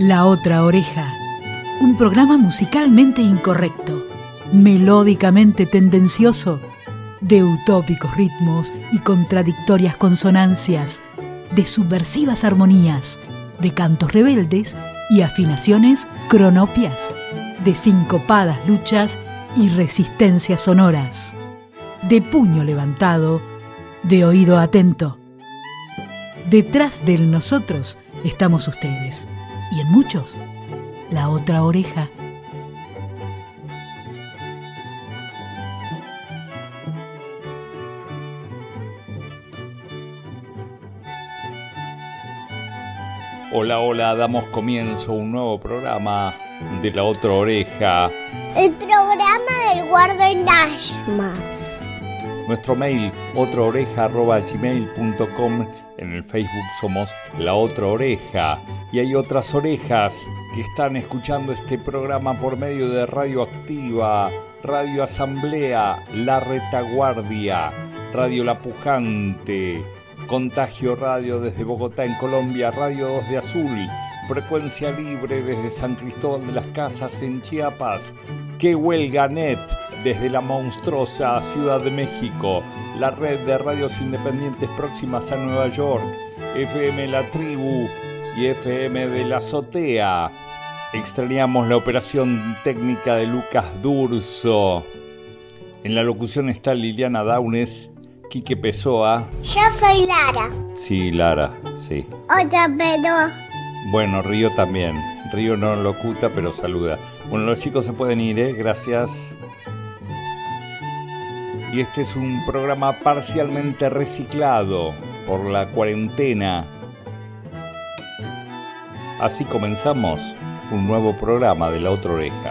La Otra Oreja, un programa musicalmente incorrecto, melódicamente tendencioso, de utópicos ritmos y contradictorias consonancias, de subversivas armonías, de cantos rebeldes y afinaciones cronopias, de sincopadas luchas y resistencias sonoras, de puño levantado, de oído atento. Detrás del nosotros estamos ustedes, y en muchos, la otra oreja. Hola, hola, damos comienzo a un nuevo programa de La Otra Oreja. El programa del Guardo en Ashmas. Nuestro mail, otraoreja@gmail.com. En el Facebook somos La Otra Oreja. Y hay otras orejas que están escuchando este programa por medio de Radio Activa, Radio Asamblea, La Retaguardia, Radio La Pujante, Contagio Radio desde Bogotá en Colombia, Radio 2 de Azul, Frecuencia Libre desde San Cristóbal de las Casas en Chiapas, Que Huelga Net desde la monstruosa Ciudad de México, la red de radios independientes próximas a Nueva York, FM La Tribu y FM de la Azotea. Extrañamos la operación técnica de Lucas Durso. En la locución está Liliana Daunes, Quique Pessoa. Yo soy Lara. Sí, Lara, sí. Otra, pero... Bueno, Río también. Río no locuta, pero saluda. Bueno, los chicos se pueden ir, gracias. Y este es un programa parcialmente reciclado por la cuarentena. Así comenzamos un nuevo programa de La Otra Oreja.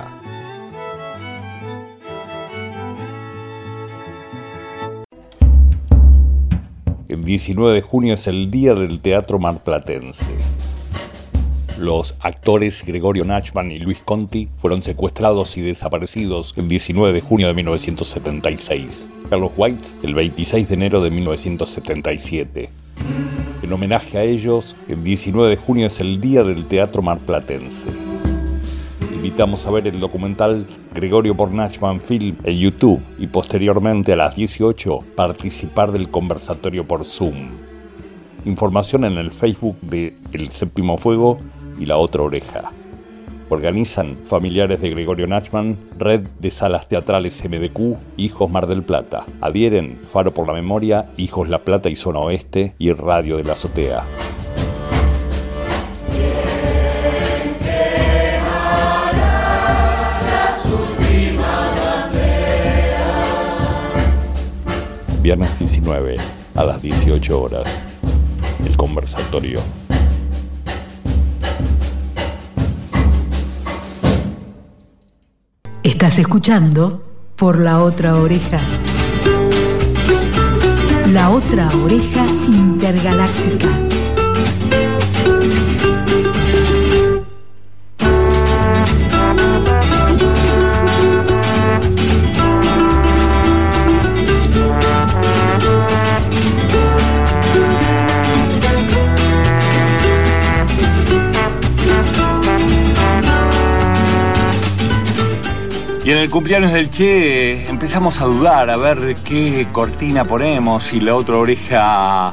El 19 de junio es el Día del Teatro Marplatense. Los actores Gregorio Nachman y Luis Conti fueron secuestrados y desaparecidos el 19 de junio de 1976. Carlos White el 26 de enero de 1977. En homenaje a ellos, el 19 de junio es el Día del Teatro Marplatense. Invitamos a ver el documental Gregorio por Nachman Film en YouTube y posteriormente a las 18 participar del conversatorio por Zoom. Información en el Facebook de El Séptimo Fuego y La Otra Oreja. Organizan familiares de Gregorio Nachman, Red de Salas Teatrales MDQ, Hijos Mar del Plata. Adhieren Faro por la Memoria, Hijos La Plata y Zona Oeste y Radio de la Azotea. Viernes 19 a las 18 horas. El conversatorio. Estás escuchando por La Otra Oreja. La Otra Oreja Intergaláctica. Y en el cumpleaños del Che empezamos a dudar, a ver qué cortina ponemos, y la otra oreja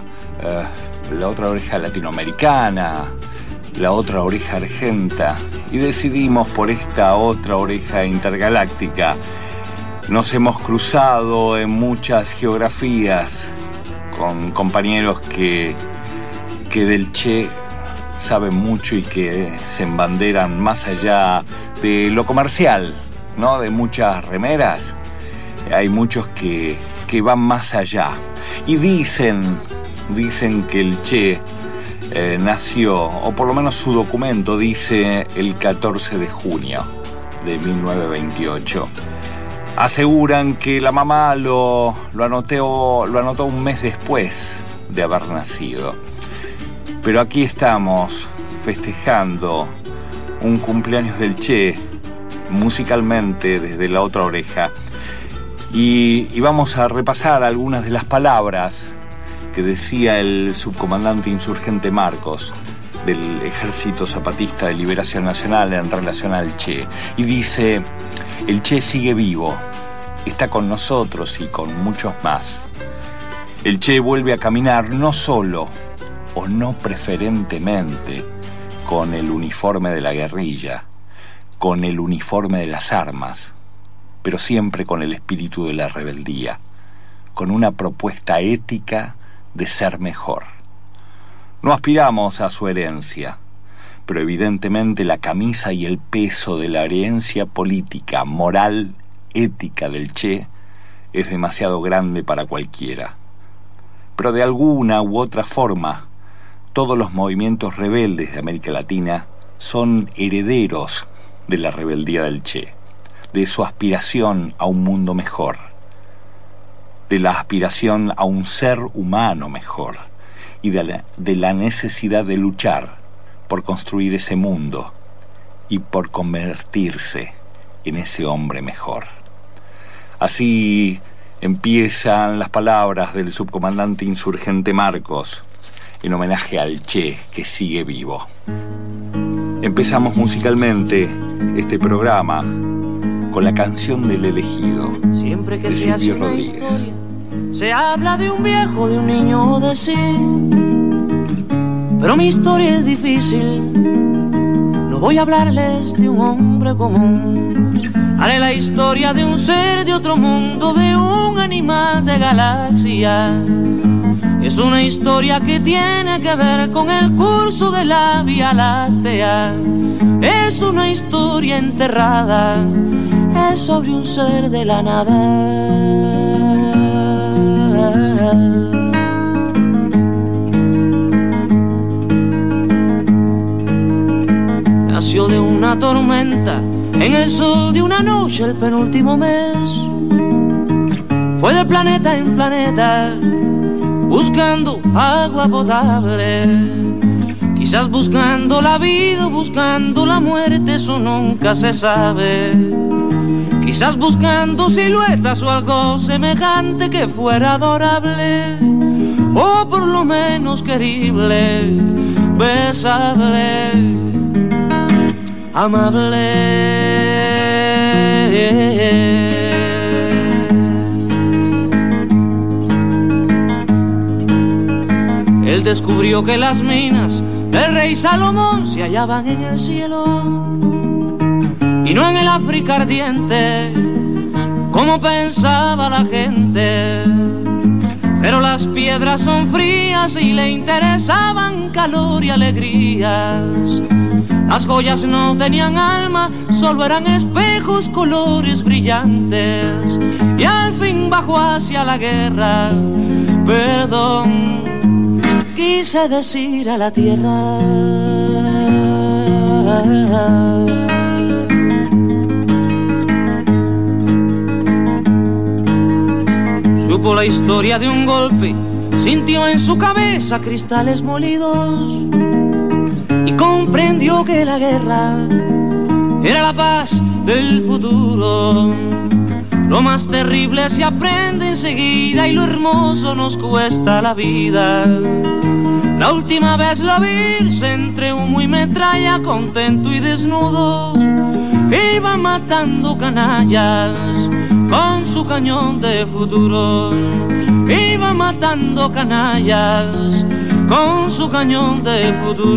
latinoamericana, la otra oreja argenta, y decidimos por esta otra oreja intergaláctica. Nos hemos cruzado en muchas geografías con compañeros que del Che saben mucho y que se embanderan más allá de lo comercial, ¿no? De muchas remeras, hay muchos que van más allá y dicen que el Che nació, o por lo menos su documento dice, el 14 de junio de 1928. Aseguran que la mamá lo anotó un mes después de haber nacido. Pero aquí estamos festejando un cumpleaños del Che musicalmente desde La Otra Oreja, y vamos a repasar algunas de las palabras que decía el subcomandante insurgente Marcos del Ejército Zapatista de Liberación Nacional en relación al Che. Y dice, el Che sigue vivo, está con nosotros y con muchos más. El Che vuelve a caminar no solo, o no preferentemente, con el uniforme de la guerrilla, con el uniforme de las armas, pero siempre con el espíritu de la rebeldía, con una propuesta ética de ser mejor. No aspiramos a su herencia, pero evidentemente la camisa y el peso de la herencia política, moral, ética del Che es demasiado grande para cualquiera. Pero de alguna u otra forma, todos los movimientos rebeldes de América Latina son herederos de la rebeldía del Che, de su aspiración a un mundo mejor, de la aspiración a un ser humano mejor y de la necesidad de luchar por construir ese mundo y por convertirse en ese hombre mejor. Así empiezan las palabras del subcomandante insurgente Marcos en homenaje al Che que sigue vivo. Empezamos musicalmente este programa con la canción del elegido. Siempre que de se hace Silvio una Rodríguez. historia, se habla de un viejo, de un niño o de sí. Pero mi historia es difícil. No voy a hablarles de un hombre común. Haré la historia de un ser de otro mundo, de un animal de galaxia. Es una historia que tiene que ver con el curso de la Vía Láctea. Es una historia enterrada, es sobre un ser de la nada. Nació de una tormenta en el sol de una noche el penúltimo mes. Fue de planeta en planeta buscando agua potable. Quizás buscando la vida o buscando la muerte, eso nunca se sabe. Quizás buscando siluetas o algo semejante que fuera adorable, o por lo menos querible, besable, amable. Él descubrió que las minas del rey Salomón se hallaban en el cielo y no en el África ardiente, como pensaba la gente. Pero las piedras son frías y le interesaban calor y alegrías. Las joyas no tenían alma, solo eran espejos, colores brillantes. Y al fin bajó hacia la guerra, perdón, quise decir a la tierra. Supo la historia de un golpe, sintió en su cabeza cristales molidos y comprendió que la guerra era la paz del futuro. Lo más terrible se aprende enseguida y lo hermoso nos cuesta la vida. La última vez la vi entre humo y metralla, contento y desnudo, iba matando canallas con su cañón de futuro. Iba matando canallas con su cañón de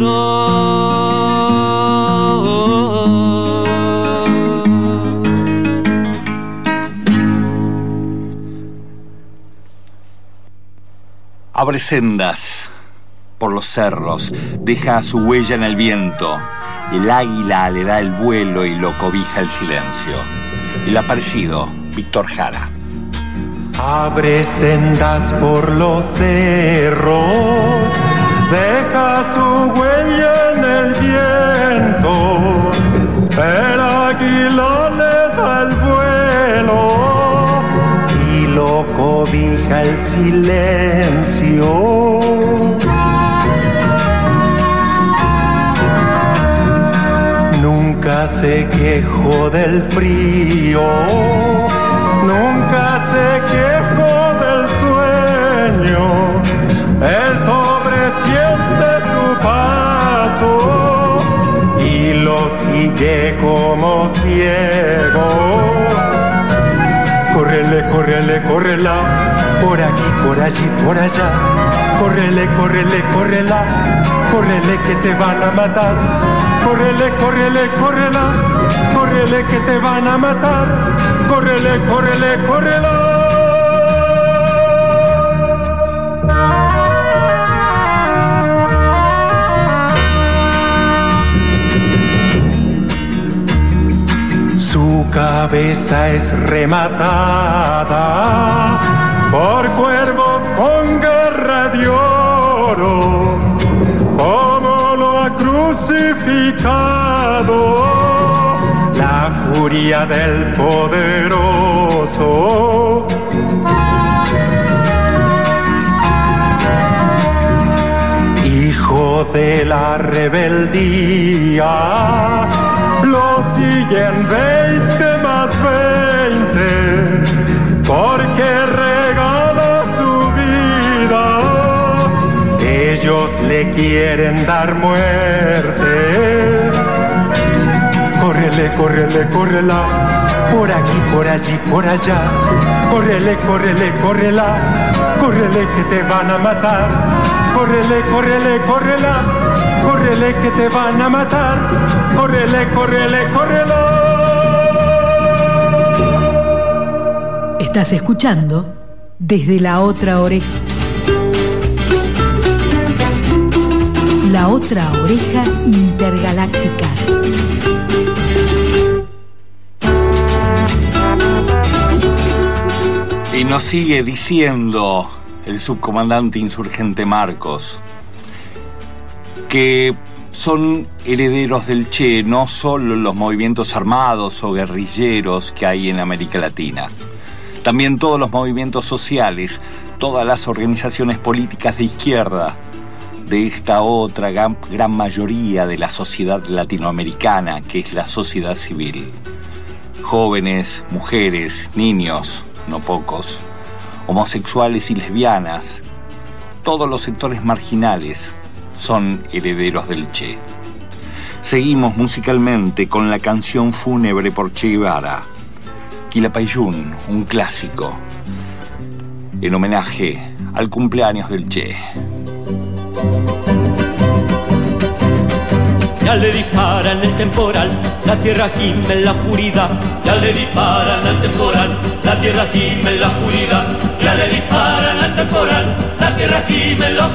futuro. Abre sendas por los cerros, deja su huella en el viento. El águila le da el vuelo y lo cobija el silencio. El aparecido, Víctor Jara. Abre sendas por los cerros, deja su huella en el viento. El águila le da el vuelo y lo cobija el silencio. Nunca se quejó del frío, nunca se quejó del sueño. El pobre siente su paso ciego. Córrele, córrele, córrela, por aquí, por allí, por allá. Córrele, córrele, córrela, córrele que te van a matar. Córrele, córrele, córrela, córrele que te van a matar. Córrele, córrele, córrela. Su cabeza es rematada por cuervos con garra de oro, como lo ha crucificado la furia del poderoso. Hijo de la rebeldía, lo siguen 20 más 20, porque regala su vida. Ellos le quieren dar muerte. Córrele, córrele, córrela, por aquí, por allí, por allá. Córrele, córrele, córrela, córrele que te van a matar. Córrele, córrele, córrela, córrele que te van a matar. Córrele, córrele, córrela. Estás escuchando Desde la Otra Oreja. La Otra Oreja Intergaláctica. Y nos sigue diciendo el subcomandante insurgente Marcos que son herederos del Che no solo los movimientos armados o guerrilleros que hay en América Latina, también todos los movimientos sociales, todas las organizaciones políticas de izquierda de esta otra gran mayoría de la sociedad latinoamericana, que es la sociedad civil. Jóvenes, mujeres, niños, no pocos, homosexuales y lesbianas, todos los sectores marginales son herederos del Che. Seguimos musicalmente con la canción fúnebre por Che Guevara, Quilapayún, un clásico, en homenaje al cumpleaños del Che. Ya le disparan el temporal, la tierra gime en la oscuridad. Ya le disparan al temporal, la tierra gime en la oscuridad. Ya le disparan al temporal, la tierra gime en la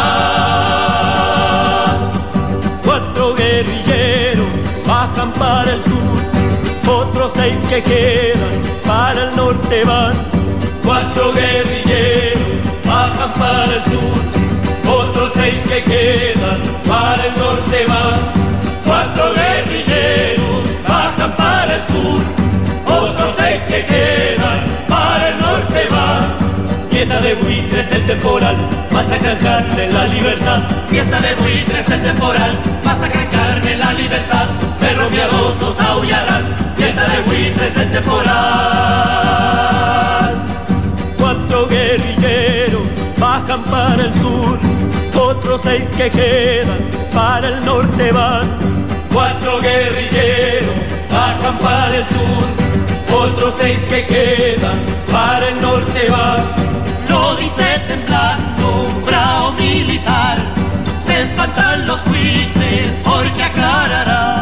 oscuridad. 4 guerrilleros bajan para el sur, otros 6 que quedan para el norte van. 4 guerrilleros bajan para el sur, otros 6 que quedan para el norte van. 4 guerrilleros bajan para el sur, otros 6 que quedan para el norte van. Fiesta de buitres el temporal, masacran carne en la libertad. Fiesta de buitres el temporal, masacran carne en la libertad. Perros miedosos aullarán, fiesta de buitres el temporal. 4 guerrilleros bajan para el sur, otros 6 que quedan para el norte van. 4 guerrilleros bajan para el sur, otros 6 que quedan para el norte van. Lo dice temblando un bravo militar, se espantan los buitres porque aclarará.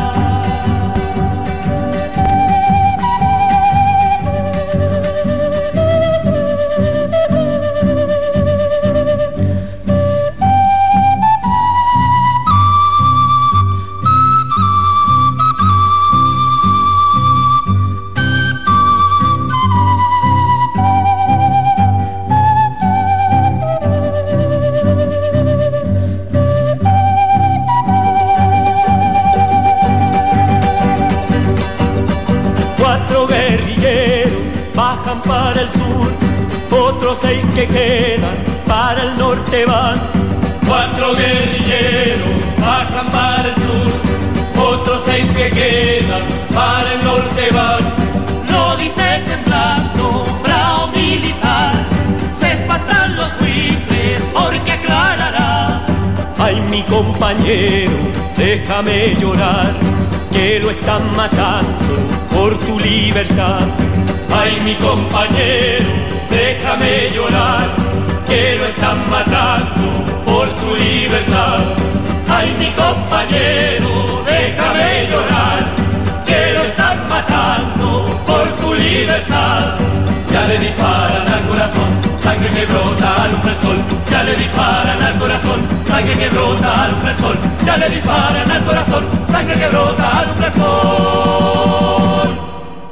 Para el sur, otros 6 que quedan para el norte van. 4 guerrilleros bajan para el sur, otros 6 que quedan para el norte van. Lo dice temblando un bravo militar, se espantan los buitres porque aclarará. Ay, mi compañero, déjame llorar, que lo están matando por tu libertad. Ay, mi compañero, déjame llorar, que lo están matando por tu libertad. Ay, mi compañero, déjame llorar, que lo están matando por tu libertad. Ya le disparan al corazón, sangre que brota, alumbra el sol. Ya le disparan al corazón, sangre que brota, alumbra el sol. Ya le disparan al corazón, sangre que brota, alumbra el sol.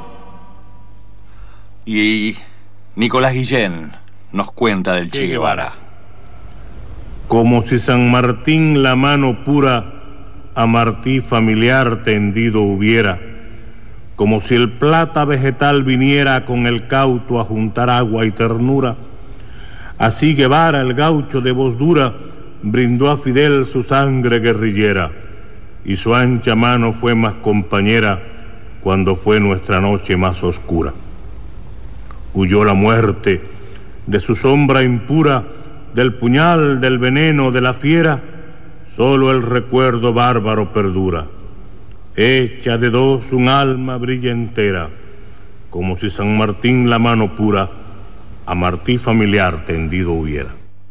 Y Nicolás Guillén nos cuenta del Che Guevara. Como si San Martín la mano pura a Martí familiar tendido hubiera, como si el plata vegetal viniera con el cauto a juntar agua y ternura, así Guevara, el gaucho de voz dura, brindó a Fidel su sangre guerrillera, y su ancha mano fue más compañera cuando fue nuestra noche más oscura. Huyó la muerte de su sombra impura, del puñal, del veneno, de la fiera, solo el recuerdo bárbaro perdura. Hecha de dos un alma brilla entera, como si San Martín la mano pura a Martí familiar tendido hubiera.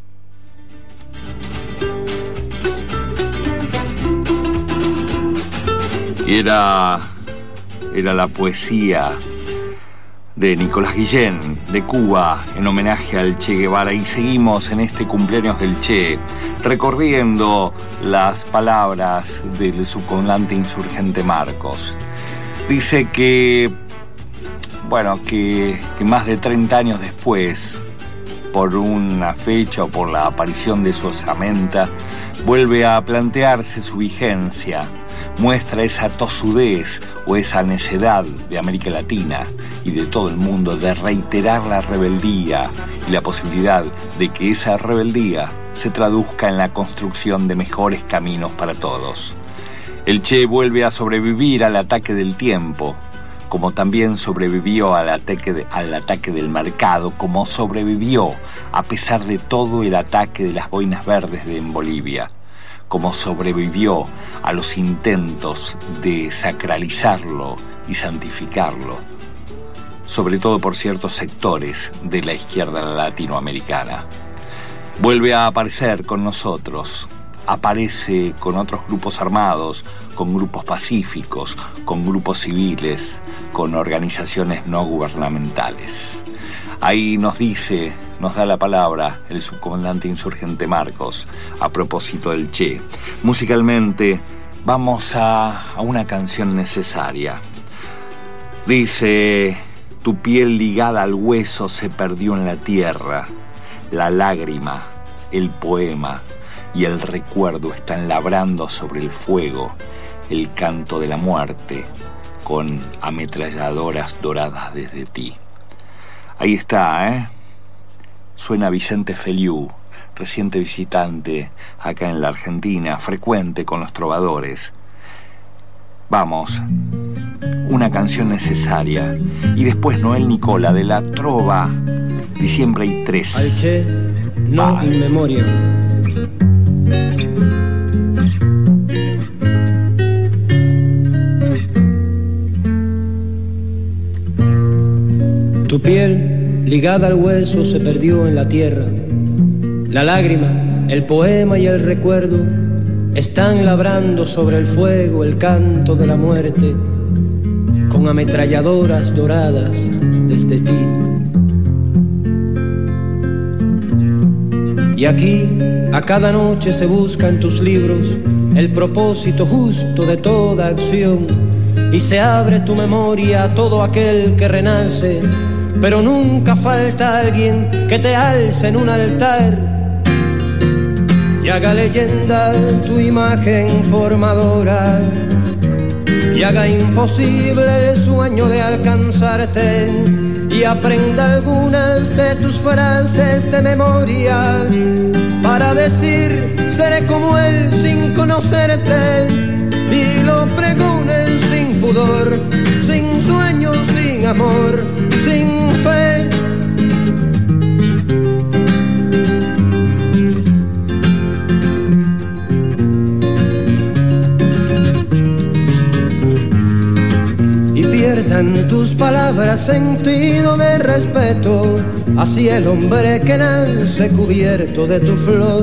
Era la poesía de Nicolás Guillén, de Cuba, en homenaje al Che Guevara. Y seguimos en este cumpleaños del Che, recorriendo las palabras del subcomandante insurgente Marcos. Dice que más de 30 años después, por una fecha o por la aparición de su osamenta, vuelve a plantearse su vigencia. Muestra esa tosudez o esa necedad de América Latina y de todo el mundo de reiterar la rebeldía y la posibilidad de que esa rebeldía se traduzca en la construcción de mejores caminos para todos. El Che vuelve a sobrevivir al ataque del tiempo, como también sobrevivió al ataque del mercado, como sobrevivió a pesar de todo el ataque de las boinas verdes en Bolivia, como sobrevivió a los intentos de sacralizarlo y santificarlo, sobre todo por ciertos sectores de la izquierda latinoamericana. Vuelve a aparecer con nosotros, aparece con otros grupos armados, con grupos pacíficos, con grupos civiles, con organizaciones no gubernamentales. Ahí nos da la palabra el subcomandante insurgente Marcos a propósito del Che. Musicalmente vamos a una canción necesaria. Dice: tu piel ligada al hueso se perdió en la tierra, la lágrima, el poema y el recuerdo están labrando sobre el fuego el canto de la muerte con ametralladoras doradas desde ti. Ahí está, Suena Vicente Feliú, reciente visitante acá en la Argentina, frecuente con los trovadores. Vamos, una canción necesaria. Y después Noel Nicola de la Trova, Diciembre y 3. Al Che, no in memoria. Tu piel, ligada al hueso, se perdió en la tierra. La lágrima, el poema y el recuerdo están labrando sobre el fuego el canto de la muerte con ametralladoras doradas desde ti. Y aquí, a cada noche se busca en tus libros el propósito justo de toda acción y se abre tu memoria a todo aquel que renace. Pero nunca falta alguien que te alce en un altar y haga leyenda tu imagen formadora y haga imposible el sueño de alcanzarte y aprenda algunas de tus frases de memoria para decir seré como él sin conocerte y lo pregonen sin pudor, sin sueño, sin amor, sin fe. en tus palabras sentido de respeto hacia el hombre que nace cubierto de tu flor.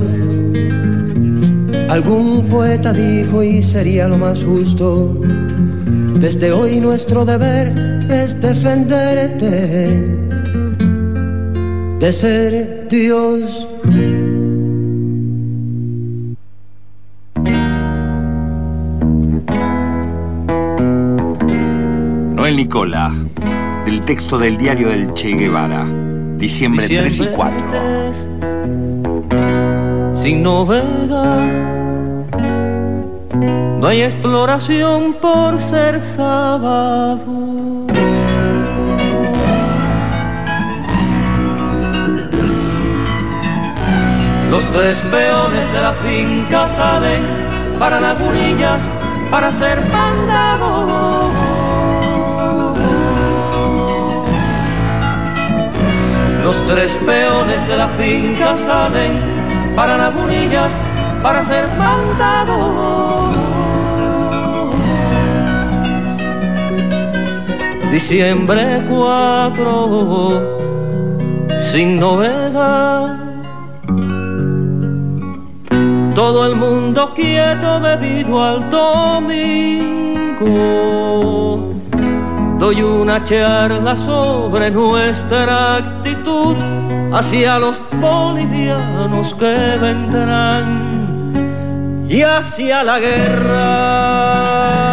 Algún poeta dijo, y sería lo más justo, desde hoy nuestro deber es defenderte de ser Dios. Noel Nicola, del texto del diario del Che Guevara, diciembre 3 y 4. Sin novedad, no hay exploración por ser sábado. Los tres peones de la finca salen para las burillas para ser mandados. Los tres peones de la finca salen para las burillas para ser mandados. Diciembre 4, sin novedad. Todo el mundo quieto debido al domingo. Doy una charla sobre nuestra actitud hacia los bolivianos que vendrán y hacia la guerra.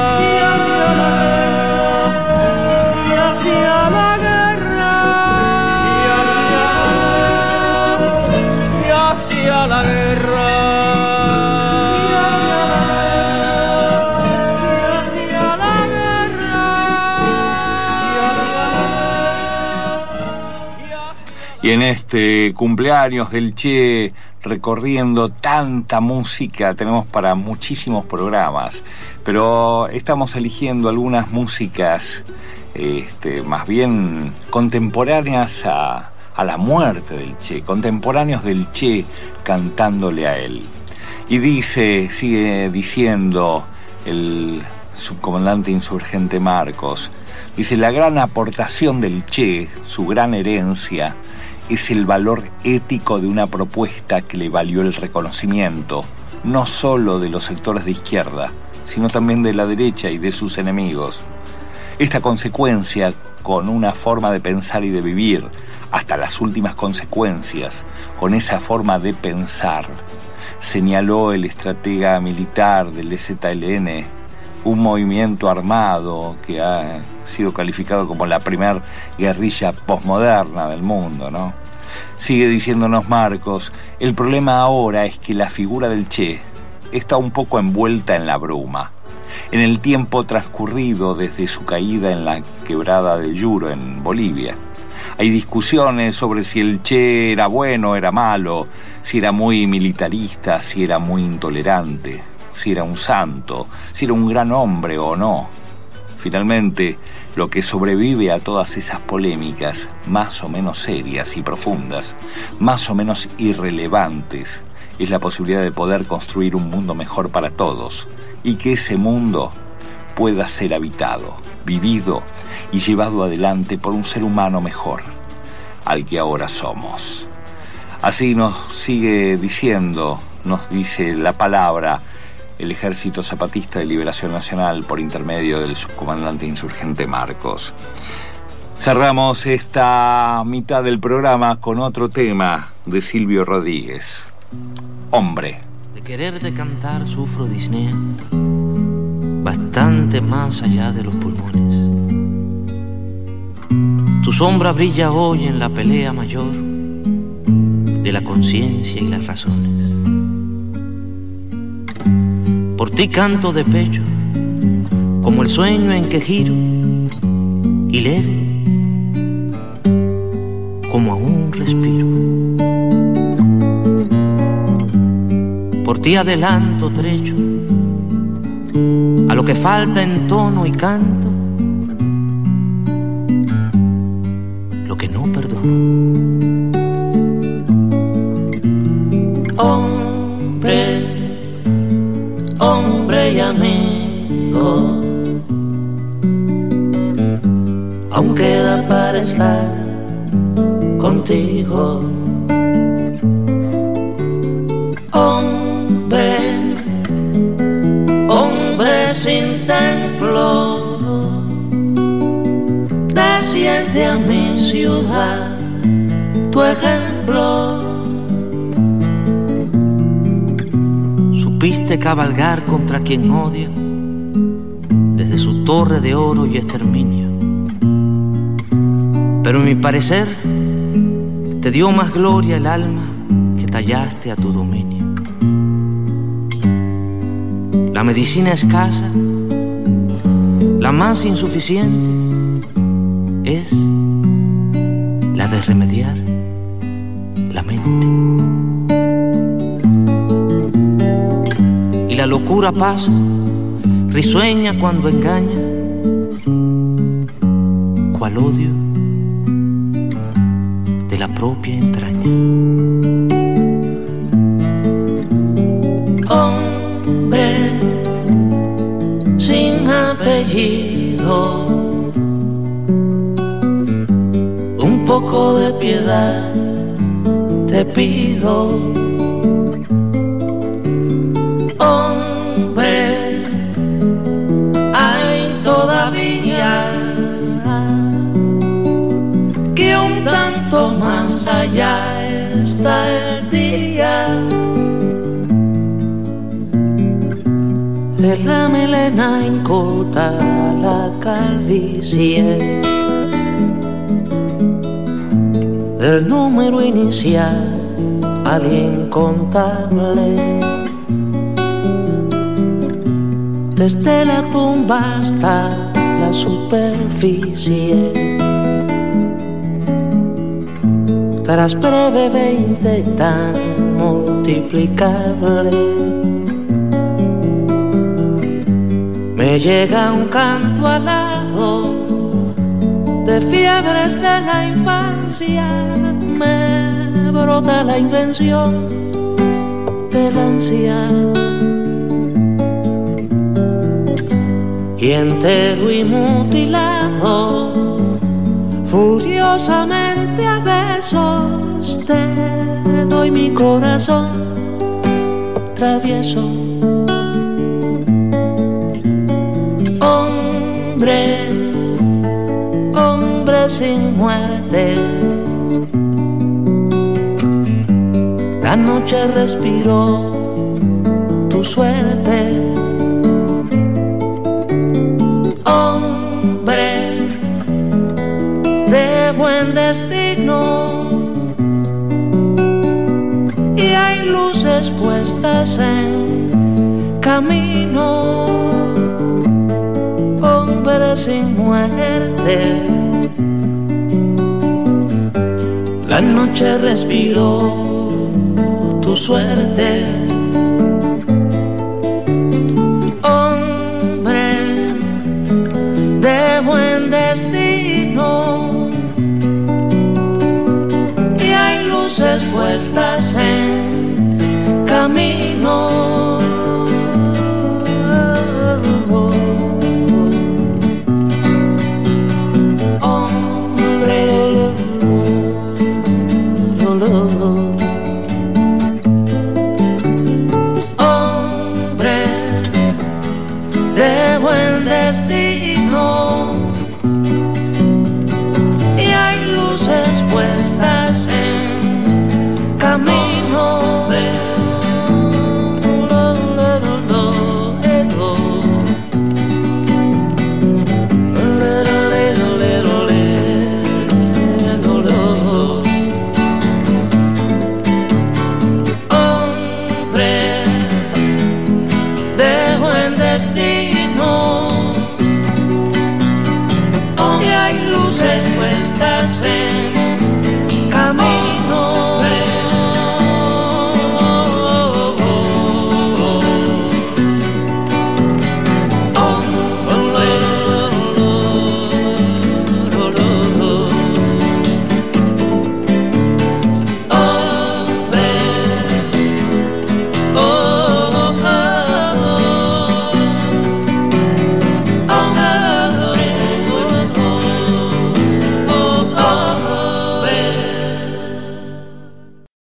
Y en este cumpleaños del Che, recorriendo tanta música, tenemos para muchísimos programas, pero estamos eligiendo algunas músicas más bien contemporáneas a la muerte del Che, contemporáneos del Che cantándole a él. Y sigue diciendo el subcomandante insurgente Marcos, dice: la gran aportación del Che, su gran herencia, es el valor ético de una propuesta que le valió el reconocimiento, no solo de los sectores de izquierda, sino también de la derecha y de sus enemigos. Esta consecuencia, con una forma de pensar y de vivir, hasta las últimas consecuencias, con esa forma de pensar, señaló el estratega militar del EZLN, un movimiento armado que ha sido calificado como la primer guerrilla posmoderna del mundo, ¿no? Sigue diciéndonos Marcos: el problema ahora es que la figura del Che está un poco envuelta en la bruma. En el tiempo transcurrido desde su caída en la quebrada del Yuro en Bolivia, hay discusiones sobre si el Che era bueno o era malo, si era muy militarista, si era muy intolerante, si era un santo, si era un gran hombre o no. Finalmente, lo que sobrevive a todas esas polémicas, más o menos serias y profundas, más o menos irrelevantes, es la posibilidad de poder construir un mundo mejor para todos, y que ese mundo pueda ser habitado, vivido y llevado adelante por un ser humano mejor, al que ahora somos. Así nos sigue diciendo, nos dice la palabra, el Ejército Zapatista de Liberación Nacional por intermedio del subcomandante insurgente Marcos. Cerramos esta mitad del programa con otro tema de Silvio Rodríguez, Hombre. De querer de cantar sufro disnea, bastante más allá de los pulmones. Tu sombra brilla hoy en la pelea mayor de la conciencia y las razones. Por ti canto de pecho, como el sueño en que giro, y leve, como aún respiro. Por ti adelanto trecho, a lo que falta en tono y canto, lo que no perdono. Hombre y amigo, aún queda para estar contigo. Hombre, hombre sin templo, desciende a mi ciudad tu ejemplo. Supiste cabalgar contra quien odia desde su torre de oro y exterminio, pero en mi parecer te dio más gloria el alma que tallaste a tu dominio. La medicina escasa, la más insuficiente, es la de remediar la mente. Y la locura pasa, risueña cuando engaña, cual odio de la propia entraña. Hombre sin apellido, un poco de piedad te pido. Hombre, hay todavía que un tanto más allá está el día de la melena inculta, la calvicie del número inicial al incontable. Desde la tumba hasta la superficie, tras breve 20 tan multiplicable, me llega un canto alado de fiebres de la infancia, me brota la invención del anciano. Y entero y mutilado, furiosamente a besos te doy mi corazón travieso. Hombre, hombre sin muerte, la noche respiró tu suerte. Hombre de buen destino, y hay luces puestas en camino. Hombre sin muerte, la noche respiró tu suerte. De buen destino, y hay luces puestas